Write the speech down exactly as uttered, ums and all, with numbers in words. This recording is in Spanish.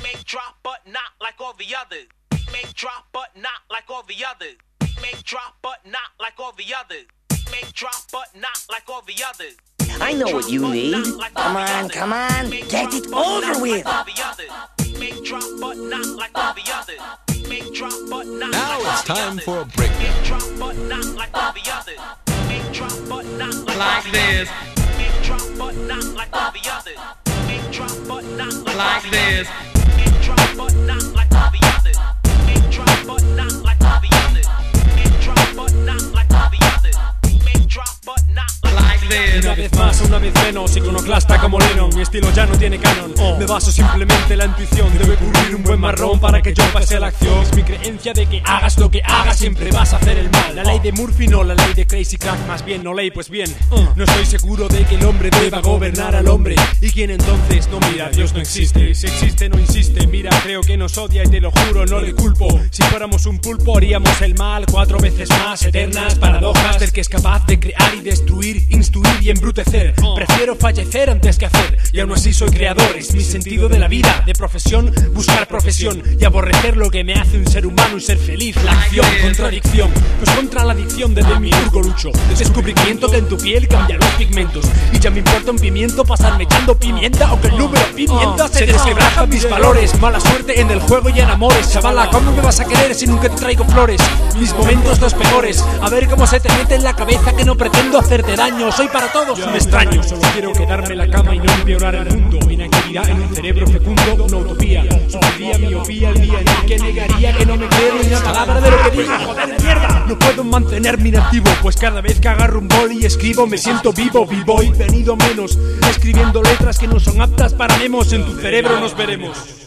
may drop but not like all the others. May drop but not like all the others. May drop but not like all the others. May drop but not like all the others. I know what you need. Come on, come on, get it over with. Now it's time for a break. Like this. Like this. Una vez más, una vez menos, iconoclasta como Lennon. Mi estilo ya no tiene canon, oh. Me baso simplemente en la intuición. Debe ocurrir un buen marrón para que yo pase a la acción. Es mi creencia de que hagas lo que hagas, siempre vas a hacer el mal. La ley de Murphy, no la ley de Crazy Crack. Más bien, no ley, pues bien, uh. No estoy seguro de que el hombre deba gobernar al hombre. ¿Y quién entonces? No, mira, Dios no existe. Si existe, no insiste. Mira, creo que nos odia y te lo juro, no le culpo. Si fuéramos un pulpo, haríamos el mal cuatro veces más. Eternas paradojas del que es capaz de crear y destruir, instruir y embrutecer. Prefiero fallecer antes que hacer, y aún así soy creador. Es mi sentido de la vida, de profesión, buscar profesión y aborrecer lo que me hace un ser humano y ser feliz. La acción, contradicción, pues contra la adicción desde mi urgo lucho. Descubrimiento que en tu piel cambia los pigmentos, y ya me importa un pimiento pasarme echando pimienta, o que el número pimienta se desquebraja mis valores. Mala suerte en el juego y en amores. Chavala, ¿cómo me vas a querer si nunca te traigo flores? Mis momentos los peores, a ver cómo se te mete en la cabeza que no pretendo hacerte daño. Soy para todos un extraño, solo quiero quedarme en la cama y no empeorar el mundo. Inactividad en un cerebro fecundo, una utopía. Sufriría miopía el día en el que negaría que no me creo ni una palabra de lo que diga. Joder, mierda, no puedo mantenerme inactivo, pues cada vez que agarro un boli y escribo me siento vivo. Vivo y venido menos, escribiendo letras que no son aptas para memos. En tu cerebro nos veremos.